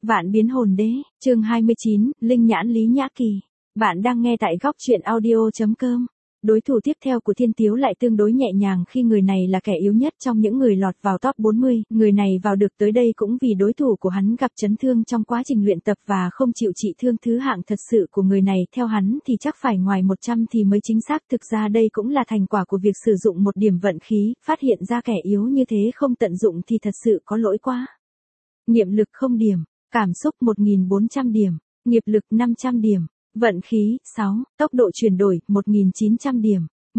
Vạn biến hồn đế, chương 29, Linh nhãn Lý Nhã Kỳ. Bạn đang nghe tại góc truyện audio.com. Đối thủ tiếp theo của Thiên Tiếu lại tương đối nhẹ nhàng khi người này là kẻ yếu nhất trong những người lọt vào top 40, người này vào được tới đây cũng vì đối thủ của hắn gặp chấn thương trong quá trình luyện tập và không chịu trị thương. Thứ hạng thật sự của người này theo hắn thì chắc phải ngoài 100 thì mới chính xác. Thực ra đây cũng là thành quả của việc sử dụng một điểm vận khí, phát hiện ra kẻ yếu như thế không tận dụng thì thật sự có lỗi quá. Niệm lực 0 điểm, cảm xúc 1400 điểm, nghiệp lực 500 điểm. Vận khí, 6, tốc độ chuyển đổi, 1900 điểm,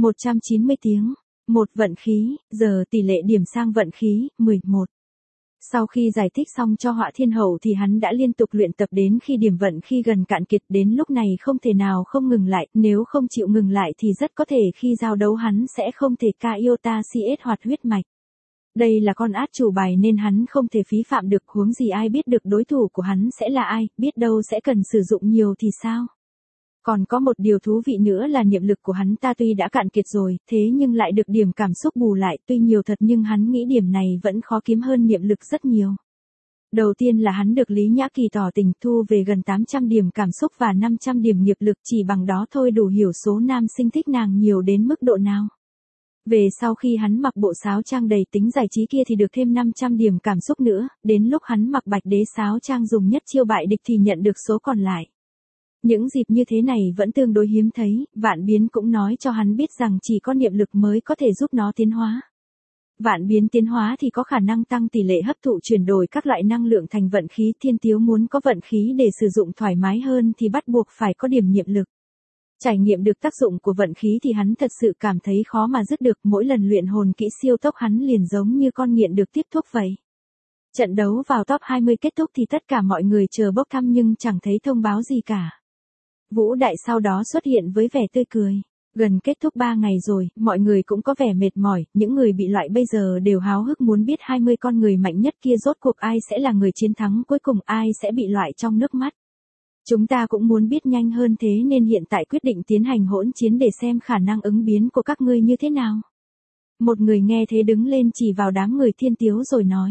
190 tiếng, 1 vận khí, giờ tỷ lệ điểm sang vận khí, 11. Sau khi giải thích xong cho Họa Thiên Hậu thì hắn đã liên tục luyện tập đến khi điểm vận khi gần cạn kiệt, đến lúc này không thể nào không ngừng lại, nếu không chịu ngừng lại thì rất có thể khi giao đấu hắn sẽ không thể Iota CS hoạt huyết mạch. Đây là con át chủ bài nên hắn không thể phí phạm được, huống gì ai biết được đối thủ của hắn sẽ là ai, biết đâu sẽ cần sử dụng nhiều thì sao. Còn có một điều thú vị nữa là niệm lực của hắn ta tuy đã cạn kiệt rồi, thế nhưng lại được điểm cảm xúc bù lại, tuy nhiều thật nhưng hắn nghĩ điểm này vẫn khó kiếm hơn niệm lực rất nhiều. Đầu tiên là hắn được Lý Nhã Kỳ tỏ tình thu về gần 800 điểm cảm xúc và 500 điểm nghiệp lực, chỉ bằng đó thôi đủ hiểu số nam sinh thích nàng nhiều đến mức độ nào. Về sau khi hắn mặc bộ sáo trang đầy tính giải trí kia thì được thêm 500 điểm cảm xúc nữa, đến lúc hắn mặc bạch đế sáo trang dùng nhất chiêu bại địch thì nhận được số còn lại. Những dịp như thế này vẫn tương đối hiếm thấy, Vạn Biến cũng nói cho hắn biết rằng chỉ có niệm lực mới có thể giúp nó tiến hóa. Vạn Biến tiến hóa thì có khả năng tăng tỷ lệ hấp thụ chuyển đổi các loại năng lượng thành vận khí. Thiên Tiếu muốn có vận khí để sử dụng thoải mái hơn thì bắt buộc phải có điểm niệm lực. Trải nghiệm được tác dụng của vận khí thì hắn thật sự cảm thấy khó mà dứt được, mỗi lần luyện hồn kỹ siêu tốc hắn liền giống như con nghiện được tiếp thuốc vậy. Trận đấu vào top 20 kết thúc thì tất cả mọi người chờ bốc thăm nhưng chẳng thấy thông báo gì cả. Vũ Đại sau đó xuất hiện với vẻ tươi cười. Gần kết thúc 3 ngày rồi, mọi người cũng có vẻ mệt mỏi, những người bị loại bây giờ đều háo hức muốn biết 20 con người mạnh nhất kia rốt cuộc ai sẽ là người chiến thắng cuối cùng, ai sẽ bị loại trong nước mắt. Chúng ta cũng muốn biết nhanh hơn thế nên hiện tại quyết định tiến hành hỗn chiến để xem khả năng ứng biến của các ngươi như thế nào. Một người nghe thế đứng lên chỉ vào đám người Thiên Tiếu rồi nói.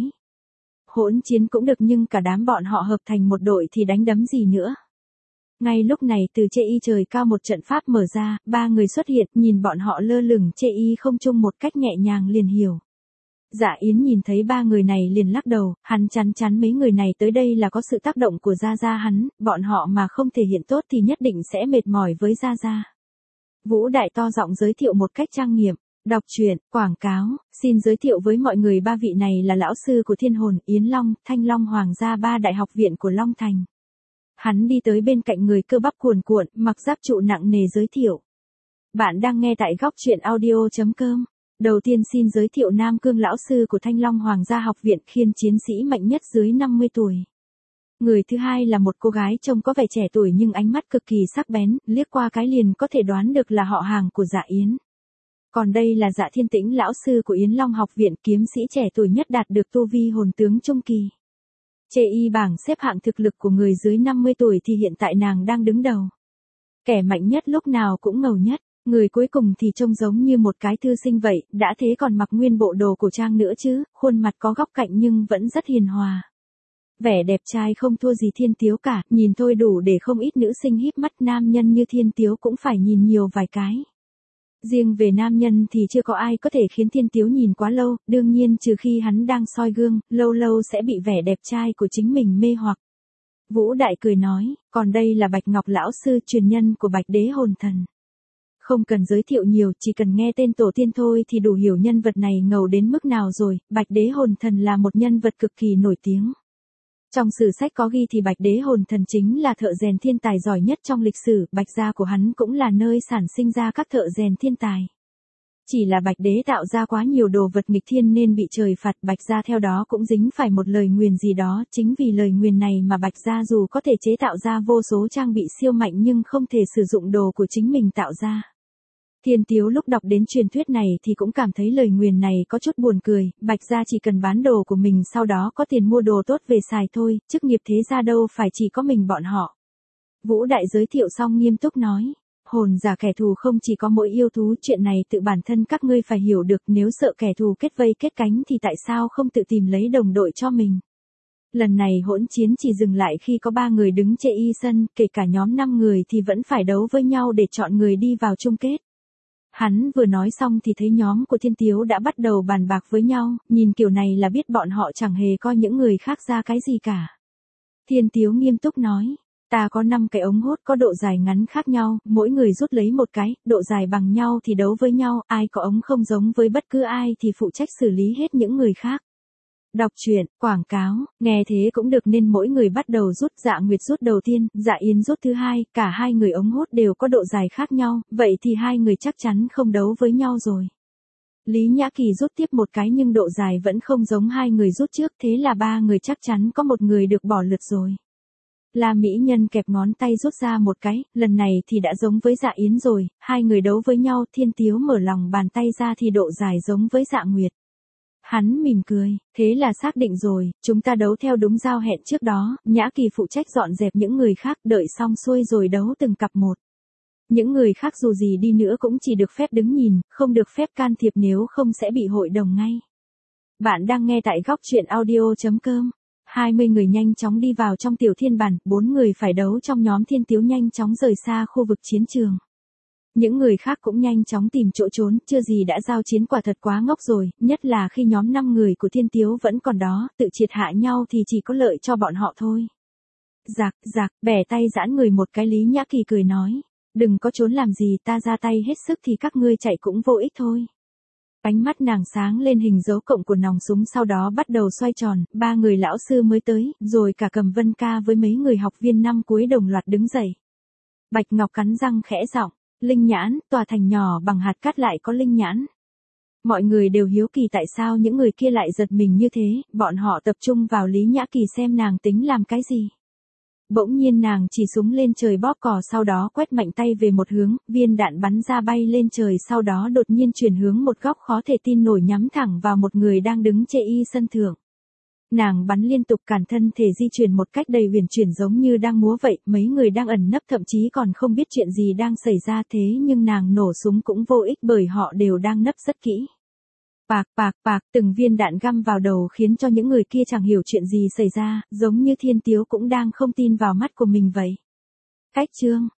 Hỗn chiến cũng được nhưng cả đám bọn họ hợp thành một đội thì đánh đấm gì nữa. Ngay lúc này từ chê y trời cao một trận pháp mở ra, 3 người xuất hiện, nhìn bọn họ lơ lửng chê y không trung một cách nhẹ nhàng liền hiểu. Dạ Yến nhìn thấy 3 người này liền lắc đầu, hắn chắn chắn mấy người này tới đây là có sự tác động của Gia Gia hắn, bọn họ mà không thể hiện tốt thì nhất định sẽ mệt mỏi với Gia Gia. Vũ Đại to giọng giới thiệu một cách trang nghiêm. Đọc truyện, quảng cáo, xin giới thiệu với mọi người 3 vị này là lão sư của Thiên Hồn, Yến Long, Thanh Long Hoàng gia 3 đại học viện của Long Thành. Hắn đi tới bên cạnh người cơ bắp cuồn cuộn, mặc giáp trụ nặng nề giới thiệu. Bạn đang nghe tại góc truyện audio.com. Đầu tiên xin giới thiệu Nam Cương lão sư của Thanh Long Hoàng gia học viện, khiên chiến sĩ mạnh nhất dưới 50 tuổi. Người thứ hai là một cô gái trông có vẻ trẻ tuổi nhưng ánh mắt cực kỳ sắc bén, liếc qua cái liền có thể đoán được là họ hàng của Dạ Yến. Còn đây là Dạ Thiên Tĩnh lão sư của Yến Long học viện, kiếm sĩ trẻ tuổi nhất đạt được tu vi hồn tướng trung kỳ. Chê y bảng xếp hạng thực lực của người dưới 50 tuổi thì hiện tại nàng đang đứng đầu. Kẻ mạnh nhất lúc nào cũng ngầu nhất, người cuối cùng thì trông giống như một cái thư sinh vậy, đã thế còn mặc nguyên bộ đồ cổ trang nữa chứ, khuôn mặt có góc cạnh nhưng vẫn rất hiền hòa. Vẻ đẹp trai không thua gì Thiên Tiếu cả, nhìn thôi đủ để không ít nữ sinh híp mắt, nam nhân như Thiên Tiếu cũng phải nhìn nhiều vài cái. Riêng về nam nhân thì chưa có ai có thể khiến Thiên Tiếu nhìn quá lâu, đương nhiên trừ khi hắn đang soi gương, lâu lâu sẽ bị vẻ đẹp trai của chính mình mê hoặc. Vũ Đại cười nói, còn đây là Bạch Ngọc lão sư, truyền nhân của Bạch Đế Hồn Thần. Không cần giới thiệu nhiều, chỉ cần nghe tên tổ tiên thôi thì đủ hiểu nhân vật này ngầu đến mức nào rồi. Bạch Đế Hồn Thần là một nhân vật cực kỳ nổi tiếng. Trong sử sách có ghi thì Bạch Đế Hồn Thần chính là thợ rèn thiên tài giỏi nhất trong lịch sử, Bạch gia của hắn cũng là nơi sản sinh ra các thợ rèn thiên tài. Chỉ là Bạch Đế tạo ra quá nhiều đồ vật nghịch thiên nên bị trời phạt, Bạch gia theo đó cũng dính phải một lời nguyền gì đó, chính vì lời nguyền này mà Bạch gia dù có thể chế tạo ra vô số trang bị siêu mạnh nhưng không thể sử dụng đồ của chính mình tạo ra. Thiên Tiếu lúc đọc đến truyền thuyết này thì cũng cảm thấy lời nguyền này có chút buồn cười, Bạch gia chỉ cần bán đồ của mình sau đó có tiền mua đồ tốt về xài thôi, chức nghiệp thế gia đâu phải chỉ có mình bọn họ. Vũ Đại giới thiệu xong nghiêm túc nói, hồn giả kẻ thù không chỉ có mỗi yêu thú, chuyện này tự bản thân các ngươi phải hiểu được, nếu sợ kẻ thù kết vây kết cánh thì tại sao không tự tìm lấy đồng đội cho mình. Lần này hỗn chiến chỉ dừng lại khi có 3 người đứng chê y sân, kể cả nhóm 5 người thì vẫn phải đấu với nhau để chọn người đi vào chung kết. Hắn vừa nói xong thì thấy nhóm của Thiên Tiếu đã bắt đầu bàn bạc với nhau, nhìn kiểu này là biết bọn họ chẳng hề coi những người khác ra cái gì cả. Thiên Tiếu nghiêm túc nói, ta có 5 cái ống hút có độ dài ngắn khác nhau, mỗi người rút lấy một cái, độ dài bằng nhau thì đấu với nhau, ai có ống không giống với bất cứ ai thì phụ trách xử lý hết những người khác. Đọc truyện, quảng cáo, nghe thế cũng được nên mỗi người bắt đầu rút. Dạ Nguyệt rút đầu tiên, Dạ Yến rút thứ hai, cả hai người ống hút đều có độ dài khác nhau, vậy thì hai người chắc chắn không đấu với nhau rồi. Lý Nhã Kỳ rút tiếp một cái nhưng độ dài vẫn không giống hai người rút trước, thế là 3 người chắc chắn có một người được bỏ lượt rồi. La Mỹ Nhân kẹp ngón tay rút ra một cái, lần này thì đã giống với Dạ Yến rồi, hai người đấu với nhau, Thiên Tiếu mở lòng bàn tay ra thì độ dài giống với Dạ Nguyệt. Hắn mỉm cười, thế là xác định rồi, chúng ta đấu theo đúng giao hẹn trước đó, Nhã Kỳ phụ trách dọn dẹp những người khác, đợi xong xuôi rồi đấu từng cặp một. Những người khác dù gì đi nữa cũng chỉ được phép đứng nhìn, không được phép can thiệp nếu không sẽ bị hội đồng ngay. Bạn đang nghe tại góc truyện audio.com. 20 người nhanh chóng đi vào trong tiểu thiên bản, 4 người phải đấu trong nhóm Thiên Tiếu nhanh chóng rời xa khu vực chiến trường. Những người khác cũng nhanh chóng tìm chỗ trốn, chưa gì đã giao chiến, quả thật quá ngốc rồi, nhất là khi nhóm 5 người của Thiên Tiếu vẫn còn đó, tự triệt hạ nhau thì chỉ có lợi cho bọn họ thôi. Giặc, bẻ tay giãn người một cái, Lý Nhã Kỳ cười nói, đừng có trốn làm gì, ta ra tay hết sức thì các ngươi chạy cũng vô ích thôi. Ánh mắt nàng sáng lên hình dấu cộng của nòng súng, sau đó bắt đầu xoay tròn, 3 người lão sư mới tới, rồi cả Cầm Vân Ca với mấy người học viên năm cuối đồng loạt đứng dậy. Bạch Ngọc cắn răng khẽ giọng, linh nhãn, tòa thành nhỏ bằng hạt cát lại có linh nhãn. Mọi người đều hiếu kỳ tại sao những người kia lại giật mình như thế, bọn họ tập trung vào Lý Nhã Kỳ xem nàng tính làm cái gì. Bỗng nhiên nàng chỉ súng lên trời bóp cò, sau đó quét mạnh tay về một hướng, viên đạn bắn ra bay lên trời, sau đó đột nhiên chuyển hướng một góc khó thể tin nổi, nhắm thẳng vào một người đang đứng chê y sân thượng. Nàng bắn liên tục, cản thân thể di chuyển một cách đầy huyền chuyển giống như đang múa vậy, mấy người đang ẩn nấp thậm chí còn không biết chuyện gì đang xảy ra, thế nhưng nàng nổ súng cũng vô ích bởi họ đều đang nấp rất kỹ. Bạc, từng viên đạn găm vào đầu khiến cho những người kia chẳng hiểu chuyện gì xảy ra, giống như Thiên Tiếu cũng đang không tin vào mắt của mình vậy. Cách chương